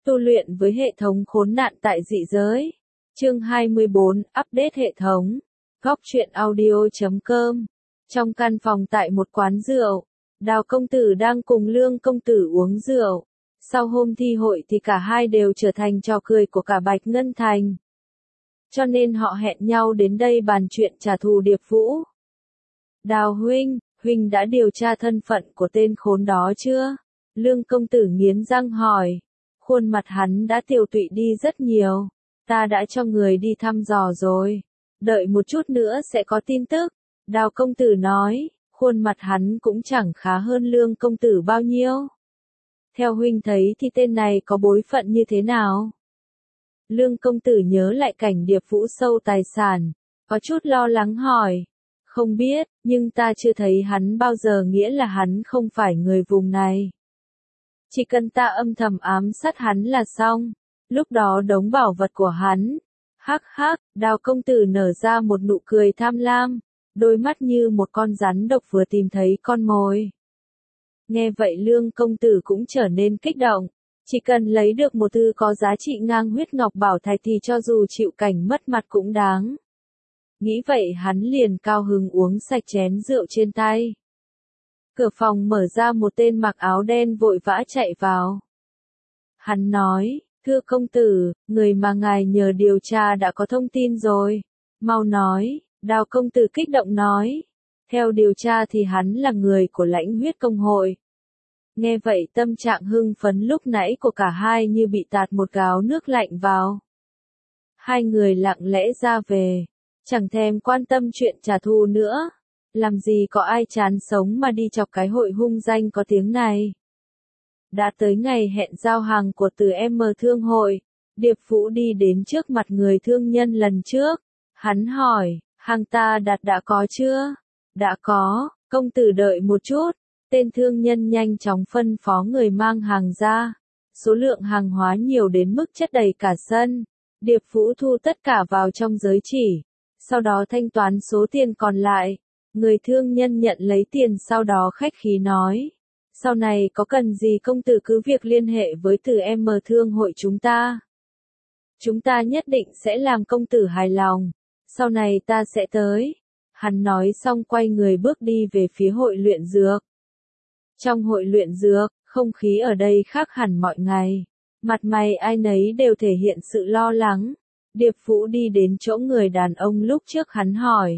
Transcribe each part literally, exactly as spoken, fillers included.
Tu luyện với hệ thống khốn nạn tại dị giới. Chương hai mươi bốn, update hệ thống. Góc truyện audio chấm com. Trong căn phòng tại một quán rượu, Đào công tử đang cùng Lương công tử uống rượu. Sau hôm thi hội thì cả hai đều trở thành trò cười của cả Bạch Ngân Thành. Cho nên họ hẹn nhau đến đây bàn chuyện trả thù Điệp Vũ. Đào huynh, huynh đã điều tra thân phận của tên khốn đó chưa? Lương công tử nghiến răng hỏi. Khuôn mặt hắn đã tiều tụy đi rất nhiều. Ta đã cho người đi thăm dò rồi. Đợi một chút nữa sẽ có tin tức. Đào công tử nói, khuôn mặt hắn cũng chẳng khá hơn Lương công tử bao nhiêu. Theo huynh thấy thì tên này có bối phận như thế nào? Lương công tử nhớ lại cảnh Điệp Vũ sâu tài sản, có chút lo lắng hỏi. Không biết, nhưng ta chưa thấy hắn bao giờ, nghĩa là hắn không phải người vùng này. Chỉ cần ta âm thầm ám sát hắn là xong. Lúc đó đống bảo vật của hắn. Hắc hắc, Đào công tử nở ra một nụ cười tham lam, đôi mắt như một con rắn độc vừa tìm thấy con mồi. Nghe vậy Lương công tử cũng trở nên kích động. Chỉ cần lấy được một thứ có giá trị ngang huyết ngọc bảo thạch thì cho dù chịu cảnh mất mặt cũng đáng. Nghĩ vậy hắn liền cao hứng uống sạch chén rượu trên tay. Cửa phòng mở ra, một tên mặc áo đen vội vã chạy vào. Hắn nói, thưa công tử, người mà ngài nhờ điều tra đã có thông tin rồi. Mau nói. Đào công tử kích động nói. Theo điều tra thì hắn là người của lãnh huyết công hội. Nghe vậy tâm trạng hưng phấn lúc nãy của cả hai như bị tạt một gáo nước lạnh vào. Hai người lặng lẽ ra về, chẳng thèm quan tâm chuyện trả thù nữa. Làm gì có ai chán sống mà đi chọc cái hội hung danh có tiếng này. Đã tới ngày hẹn giao hàng của từ em thương hội, Điệp Vũ đi đến trước mặt người thương nhân lần trước. Hắn hỏi, hàng ta đặt đã có chưa? Đã có, công tử đợi một chút. Tên thương nhân nhanh chóng phân phó người mang hàng ra. Số lượng hàng hóa nhiều đến mức chất đầy cả sân. Điệp Vũ thu tất cả vào trong giới chỉ. Sau đó thanh toán số tiền còn lại. Người thương nhân nhận lấy tiền, sau đó khách khí nói. Sau này có cần gì công tử cứ việc liên hệ với từ em thương hội chúng ta. Chúng ta nhất định sẽ làm công tử hài lòng. Sau này ta sẽ tới. Hắn nói xong quay người bước đi về phía hội luyện dược. Trong hội luyện dược, không khí ở đây khác hẳn mọi ngày. Mặt mày ai nấy đều thể hiện sự lo lắng. Điệp Vũ đi đến chỗ người đàn ông lúc trước, hắn hỏi.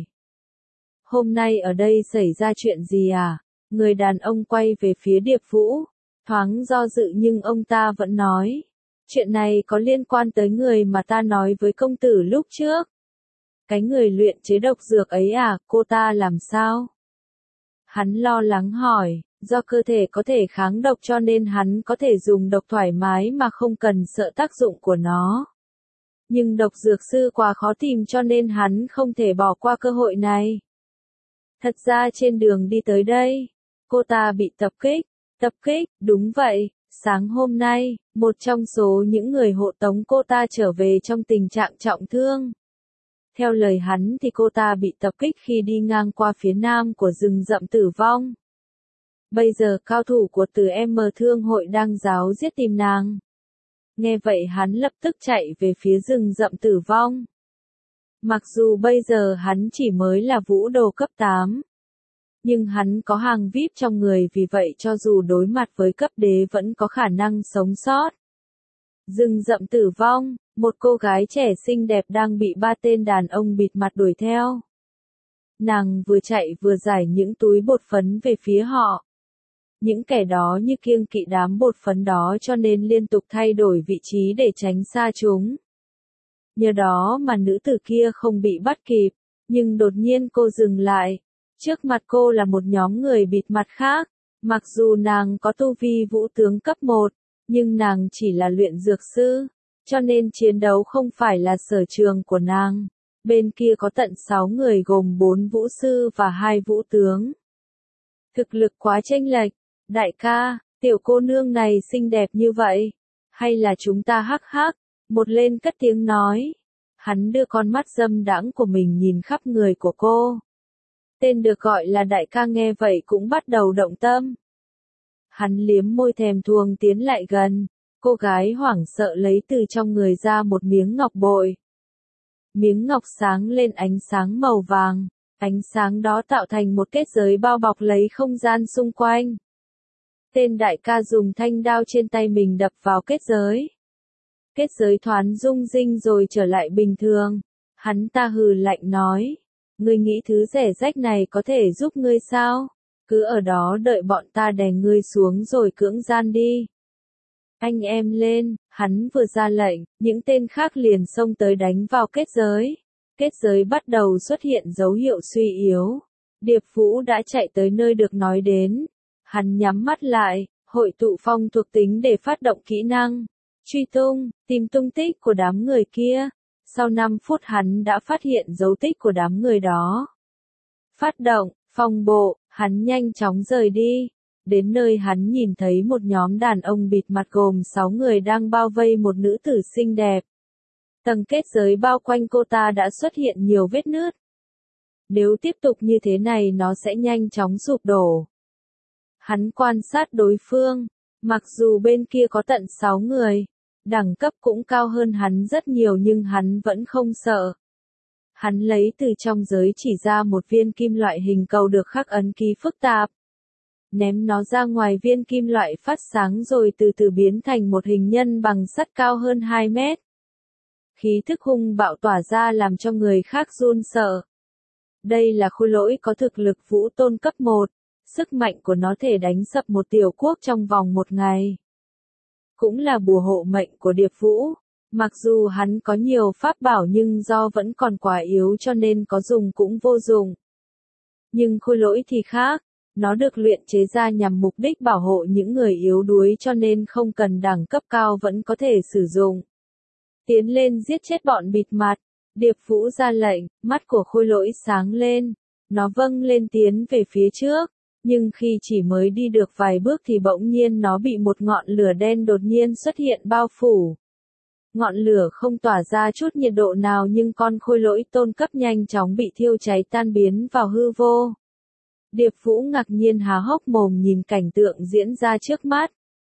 Hôm nay ở đây xảy ra chuyện gì à? Người đàn ông quay về phía Điệp Vũ. Thoáng do dự nhưng ông ta vẫn nói. Chuyện này có liên quan tới người mà ta nói với công tử lúc trước. Cái người luyện chế độc dược ấy à, cô ta làm sao? Hắn lo lắng hỏi. Do cơ thể có thể kháng độc cho nên hắn có thể dùng độc thoải mái mà không cần sợ tác dụng của nó. Nhưng độc dược sư quá khó tìm cho nên hắn không thể bỏ qua cơ hội này. Thật ra trên đường đi tới đây, cô ta bị tập kích. Tập kích, đúng vậy. Sáng hôm nay, một trong số những người hộ tống cô ta trở về trong tình trạng trọng thương. Theo lời hắn thì cô ta bị tập kích khi đi ngang qua phía nam của rừng rậm tử vong. Bây giờ cao thủ của từ em thương hội đang ráo giết tìm nàng. Nghe vậy hắn lập tức chạy về phía rừng rậm tử vong. Mặc dù bây giờ hắn chỉ mới là vũ đồ cấp tám. Nhưng hắn có hàng vi ai pi trong người, vì vậy cho dù đối mặt với cấp đế vẫn có khả năng sống sót. Rừng rậm tử vong, một cô gái trẻ xinh đẹp đang bị ba tên đàn ông bịt mặt đuổi theo. Nàng vừa chạy vừa giải những túi bột phấn về phía họ. Những kẻ đó như kiêng kỵ đám bột phấn đó cho nên liên tục thay đổi vị trí để tránh xa chúng. Nhờ đó mà nữ tử kia không bị bắt kịp, nhưng đột nhiên cô dừng lại. Trước mặt cô là một nhóm người bịt mặt khác. Mặc dù nàng có tu vi vũ tướng cấp một, nhưng nàng chỉ là luyện dược sư, cho nên chiến đấu không phải là sở trường của nàng. Bên kia có tận sáu người gồm bốn vũ sư và hai vũ tướng. Thực lực quá chênh lệch. Đại ca, tiểu cô nương này xinh đẹp như vậy. Hay là chúng ta hắc hắc. Một lên cất tiếng nói. Hắn đưa con mắt dâm đãng của mình nhìn khắp người của cô. Tên được gọi là đại ca nghe vậy cũng bắt đầu động tâm. Hắn liếm môi thèm thuồng tiến lại gần. Cô gái hoảng sợ lấy từ trong người ra một miếng ngọc bội. Miếng ngọc sáng lên ánh sáng màu vàng, ánh sáng đó tạo thành một kết giới bao bọc lấy không gian xung quanh. Tên đại ca dùng thanh đao trên tay mình đập vào kết giới. Kết giới thoáng rung rinh rồi trở lại bình thường. Hắn ta hừ lạnh nói, ngươi nghĩ thứ rẻ rách này có thể giúp ngươi sao? Cứ ở đó đợi bọn ta đè ngươi xuống rồi cưỡng gian đi. Anh em lên, hắn vừa ra lệnh, những tên khác liền xông tới đánh vào kết giới. Kết giới bắt đầu xuất hiện dấu hiệu suy yếu. Điệp Vũ đã chạy tới nơi được nói đến. Hắn nhắm mắt lại, hội tụ phong thuộc tính để phát động kỹ năng. Truy tung, tìm tung tích của đám người kia. Sau năm phút hắn đã phát hiện dấu tích của đám người đó. Phát động, phong bộ, hắn nhanh chóng rời đi. Đến nơi hắn nhìn thấy một nhóm đàn ông bịt mặt gồm sáu người đang bao vây một nữ tử xinh đẹp. Tầng kết giới bao quanh cô ta đã xuất hiện nhiều vết nứt. Nếu tiếp tục như thế này nó sẽ nhanh chóng sụp đổ. Hắn quan sát đối phương, mặc dù bên kia có tận sáu người, đẳng cấp cũng cao hơn hắn rất nhiều nhưng hắn vẫn không sợ. Hắn lấy từ trong giới chỉ ra một viên kim loại hình cầu được khắc ấn ký phức tạp. Ném nó ra ngoài, viên kim loại phát sáng rồi từ từ biến thành một hình nhân bằng sắt cao hơn hai mét. Khí thức hung bạo tỏa ra làm cho người khác run sợ. Đây là khôi lỗi có thực lực vũ tôn cấp một, sức mạnh của nó thể đánh sập một tiểu quốc trong vòng một ngày. Cũng là bùa hộ mệnh của Điệp Vũ, mặc dù hắn có nhiều pháp bảo nhưng do vẫn còn quá yếu cho nên có dùng cũng vô dụng. Nhưng khôi lỗi thì khác. Nó được luyện chế ra nhằm mục đích bảo hộ những người yếu đuối cho nên không cần đẳng cấp cao vẫn có thể sử dụng. Tiến lên giết chết bọn bịt mặt. Điệp Vũ ra lệnh, mắt của khôi lỗi sáng lên. Nó vâng lên tiến về phía trước. Nhưng khi chỉ mới đi được vài bước thì bỗng nhiên nó bị một ngọn lửa đen đột nhiên xuất hiện bao phủ. Ngọn lửa không tỏa ra chút nhiệt độ nào nhưng con khôi lỗi tôn cấp nhanh chóng bị thiêu cháy tan biến vào hư vô. Điệp Vũ ngạc nhiên há hốc mồm nhìn cảnh tượng diễn ra trước mắt.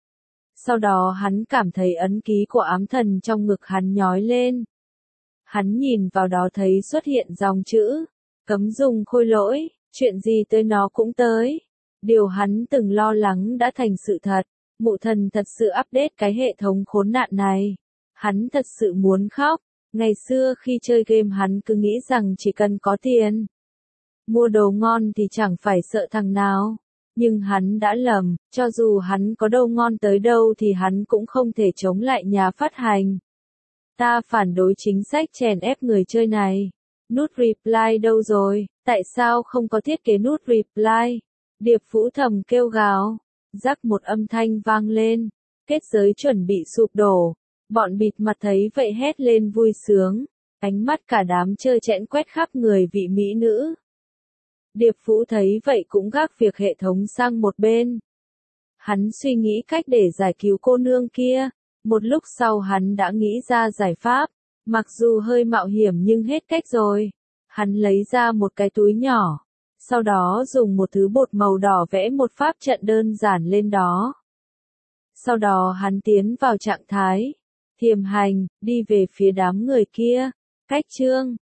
Sau đó hắn cảm thấy ấn ký của ám thần trong ngực hắn nhói lên. Hắn nhìn vào đó thấy xuất hiện dòng chữ, cấm dùng khôi lỗi, chuyện gì tới nó cũng tới. Điều hắn từng lo lắng đã thành sự thật, mụ thần thật sự update cái hệ thống khốn nạn này. Hắn thật sự muốn khóc, ngày xưa khi chơi game hắn cứ nghĩ rằng chỉ cần có tiền. Mua đồ ngon thì chẳng phải sợ thằng nào. Nhưng hắn đã lầm, cho dù hắn có đồ ngon tới đâu thì hắn cũng không thể chống lại nhà phát hành. Ta phản đối chính sách chèn ép người chơi này. Nút reply đâu rồi, tại sao không có thiết kế nút reply? Điệp Vũ thầm kêu gào. Rắc một âm thanh vang lên. Kết giới chuẩn bị sụp đổ. Bọn bịt mặt thấy vậy hét lên vui sướng. Ánh mắt cả đám trơ trẽn quét khắp người vị mỹ nữ. Điệp Vũ thấy vậy cũng gác việc hệ thống sang một bên. Hắn suy nghĩ cách để giải cứu cô nương kia. Một lúc sau hắn đã nghĩ ra giải pháp. Mặc dù hơi mạo hiểm nhưng hết cách rồi. Hắn lấy ra một cái túi nhỏ. Sau đó dùng một thứ bột màu đỏ vẽ một pháp trận đơn giản lên đó. Sau đó hắn tiến vào trạng thái thiềm hành, đi về phía đám người kia. Cách chương